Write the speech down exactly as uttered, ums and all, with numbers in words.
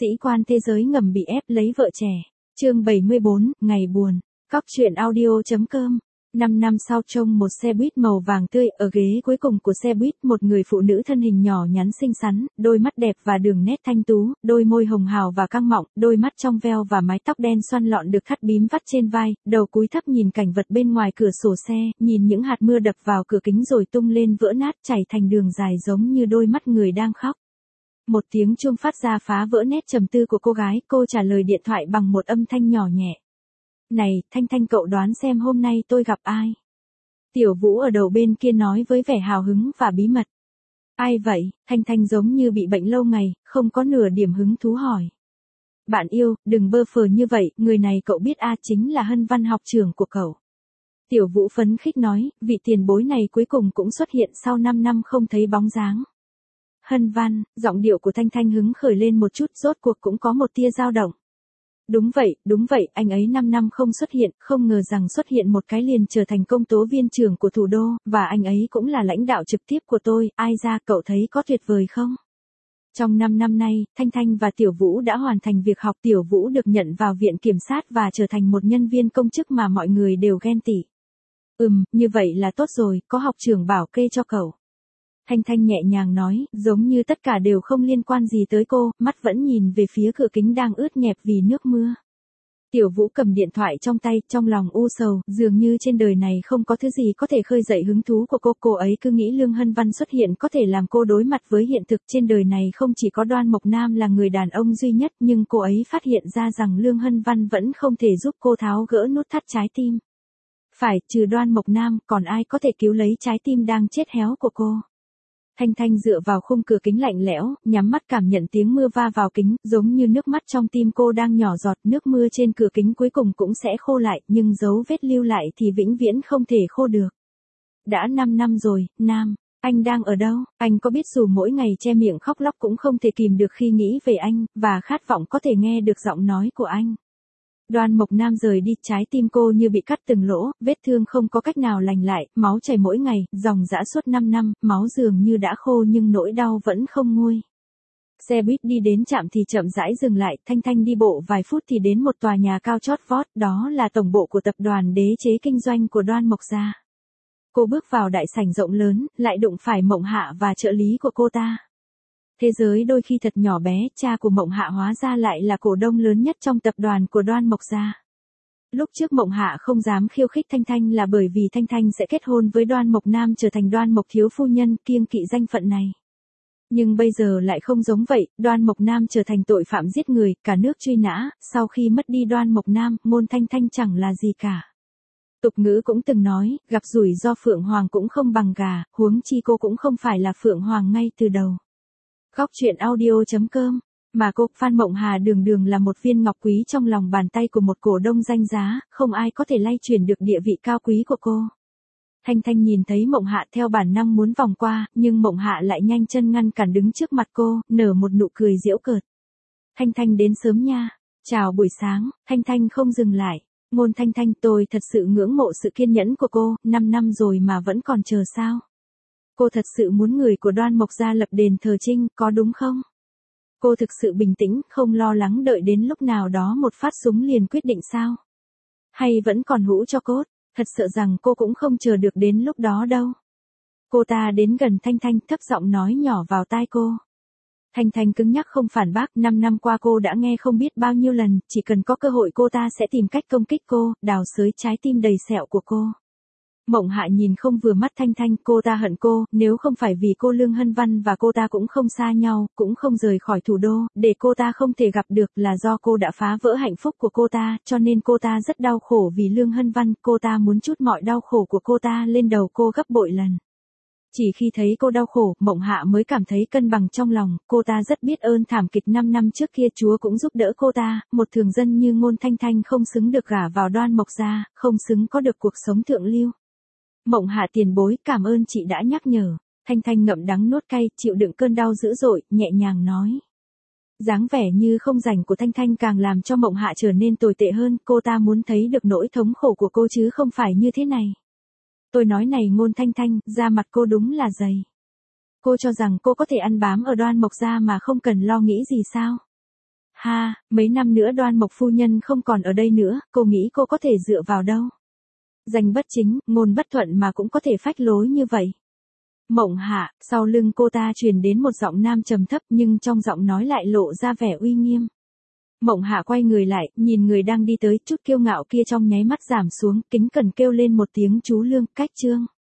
Sĩ quan thế giới ngầm bị ép lấy vợ trẻ. Chương bảy mươi bốn, ngày buồn. Cóc truyện audio.com. Năm năm sau trông một xe buýt màu vàng tươi, ở ghế cuối cùng của xe buýt một người phụ nữ thân hình nhỏ nhắn xinh xắn, đôi mắt đẹp và đường nét thanh tú, đôi môi hồng hào và căng mọng, đôi mắt trong veo và mái tóc đen xoăn lọn được thắt bím vắt trên vai, đầu cúi thấp nhìn cảnh vật bên ngoài cửa sổ xe, nhìn những hạt mưa đập vào cửa kính rồi tung lên vỡ nát chảy thành đường dài giống như đôi mắt người đang khóc. Một tiếng chuông phát ra phá vỡ nét trầm tư của cô gái, cô trả lời điện thoại bằng một âm thanh nhỏ nhẹ. Này, Thanh Thanh cậu đoán xem hôm nay tôi gặp ai? Tiểu Vũ ở đầu bên kia nói với vẻ hào hứng và bí mật. Ai vậy? Thanh Thanh giống như bị bệnh lâu ngày, không có nửa điểm hứng thú hỏi. Bạn yêu, đừng bơ phờ như vậy, người này cậu biết a chính là Hân Văn học trưởng của cậu. Tiểu Vũ phấn khích nói, vị tiền bối này cuối cùng cũng xuất hiện sau năm năm không thấy bóng dáng. Hân Văn, giọng điệu của Thanh Thanh hứng khởi lên một chút, rốt cuộc cũng có một tia dao động. Đúng vậy, đúng vậy, anh ấy năm năm không xuất hiện, không ngờ rằng xuất hiện một cái liền trở thành công tố viên trưởng của thủ đô, và anh ấy cũng là lãnh đạo trực tiếp của tôi, ai ra cậu thấy có tuyệt vời không? Trong năm năm nay, Thanh Thanh và Tiểu Vũ đã hoàn thành việc học. Tiểu Vũ được nhận vào viện kiểm sát và trở thành một nhân viên công chức mà mọi người đều ghen tị. Ừm, như vậy là tốt rồi, có học trưởng bảo kê cho cậu. Thanh Thanh nhẹ nhàng nói, giống như tất cả đều không liên quan gì tới cô, mắt vẫn nhìn về phía cửa kính đang ướt nhẹp vì nước mưa. Tiểu Vũ cầm điện thoại trong tay, trong lòng u sầu, dường như trên đời này không có thứ gì có thể khơi dậy hứng thú của cô. Cô ấy cứ nghĩ Lương Hân Văn xuất hiện có thể làm cô đối mặt với hiện thực. Trên đời này không chỉ có Đoan Mộc Nam là người đàn ông duy nhất, nhưng cô ấy phát hiện ra rằng Lương Hân Văn vẫn không thể giúp cô tháo gỡ nút thắt trái tim. Phải, trừ Đoan Mộc Nam, còn ai có thể cứu lấy trái tim đang chết héo của cô? Thanh Thanh dựa vào khung cửa kính lạnh lẽo, nhắm mắt cảm nhận tiếng mưa va vào kính, giống như nước mắt trong tim cô đang nhỏ giọt. Nước mưa trên cửa kính cuối cùng cũng sẽ khô lại, nhưng dấu vết lưu lại thì vĩnh viễn không thể khô được. Đã năm năm rồi, Nam, anh đang ở đâu? Anh có biết dù mỗi ngày che miệng khóc lóc cũng không thể kìm được khi nghĩ về anh, và khát vọng có thể nghe được giọng nói của anh. Đoan Mộc Nam rời đi, trái tim cô như bị cắt từng lỗ, vết thương không có cách nào lành lại, máu chảy mỗi ngày, dòng dã suốt năm năm, máu dường như đã khô nhưng nỗi đau vẫn không nguôi. Xe buýt đi đến trạm thì chậm rãi dừng lại, Thanh Thanh đi bộ vài phút thì đến một tòa nhà cao chót vót, đó là tổng bộ của tập đoàn đế chế kinh doanh của Đoan Mộc gia. Cô bước vào đại sảnh rộng lớn, lại đụng phải Mộng Hạ và trợ lý của cô ta. Thế giới đôi khi thật nhỏ bé, cha của Mộng Hạ hóa ra lại là cổ đông lớn nhất trong tập đoàn của Đoan Mộc gia. Lúc trước Mộng Hạ không dám khiêu khích Thanh Thanh là bởi vì Thanh Thanh sẽ kết hôn với Đoan Mộc Nam, trở thành Đoan Mộc thiếu phu nhân, kiêng kỵ danh phận này. Nhưng bây giờ lại không giống vậy, Đoan Mộc Nam trở thành tội phạm giết người, cả nước truy nã, sau khi mất đi Đoan Mộc Nam, Ngôn Thanh Thanh chẳng là gì cả. Tục ngữ cũng từng nói, gặp rủi ro phượng hoàng cũng không bằng gà, huống chi cô cũng không phải là phượng hoàng ngay từ đầu. Cóc truyện audio.com. Mà cô, Phan Mộng Hà đường đường là một viên ngọc quý trong lòng bàn tay của một cổ đông danh giá, không ai có thể lay chuyển được địa vị cao quý của cô. Thanh Thanh nhìn thấy Mộng Hạ theo bản năng muốn vòng qua, nhưng Mộng Hạ lại nhanh chân ngăn cản đứng trước mặt cô, nở một nụ cười giễu cợt. Thanh Thanh đến sớm nha. Chào buổi sáng. Thanh Thanh không dừng lại. Ngôn Thanh Thanh, tôi thật sự ngưỡng mộ sự kiên nhẫn của cô, năm năm rồi mà vẫn còn chờ sao? Cô thật sự muốn người của Đoan Mộc gia lập đền thờ Trinh, có đúng không? Cô thực sự bình tĩnh, không lo lắng đợi đến lúc nào đó một phát súng liền quyết định sao? Hay vẫn còn hũ cho cốt? Thật sợ rằng cô cũng không chờ được đến lúc đó đâu. Cô ta đến gần Thanh Thanh, thấp giọng nói nhỏ vào tai cô. Thanh Thanh cứng nhắc không phản bác, năm năm qua cô đã nghe không biết bao nhiêu lần, chỉ cần có cơ hội cô ta sẽ tìm cách công kích cô, đào xới trái tim đầy sẹo của cô. Mộng Hạ nhìn không vừa mắt Thanh Thanh, cô ta hận cô, nếu không phải vì cô Lương Hân Văn và cô ta cũng không xa nhau, cũng không rời khỏi thủ đô, để cô ta không thể gặp được là do cô đã phá vỡ hạnh phúc của cô ta, cho nên cô ta rất đau khổ vì Lương Hân Văn, cô ta muốn trút mọi đau khổ của cô ta lên đầu cô gấp bội lần. Chỉ khi thấy cô đau khổ, Mộng Hạ mới cảm thấy cân bằng trong lòng, cô ta rất biết ơn thảm kịch năm năm trước kia Chúa cũng giúp đỡ cô ta, một thường dân như Ngôn Thanh Thanh không xứng được gả vào Đoan Mộc gia, không xứng có được cuộc sống thượng lưu. Mộng Hạ tiền bối, cảm ơn chị đã nhắc nhở. Thanh Thanh ngậm đắng nuốt cay, chịu đựng cơn đau dữ dội, nhẹ nhàng nói. Dáng vẻ như không rảnh của Thanh Thanh càng làm cho Mộng Hạ trở nên tồi tệ hơn, cô ta muốn thấy được nỗi thống khổ của cô chứ không phải như thế này. Tôi nói này Ngôn Thanh Thanh, da mặt cô đúng là dày. Cô cho rằng cô có thể ăn bám ở Đoan Mộc gia mà không cần lo nghĩ gì sao? Ha, mấy năm nữa Đoan Mộc phu nhân không còn ở đây nữa, cô nghĩ cô có thể dựa vào đâu? Danh bất chính, ngôn bất thuận mà cũng có thể phách lối như vậy. Mộng Hạ, sau lưng cô ta truyền đến một giọng nam trầm thấp nhưng trong giọng nói lại lộ ra vẻ uy nghiêm. Mộng Hạ quay người lại, nhìn người đang đi tới, chút kiêu ngạo kia trong nháy mắt giảm xuống, kính cẩn kêu lên một tiếng chú Lương, cách Trương.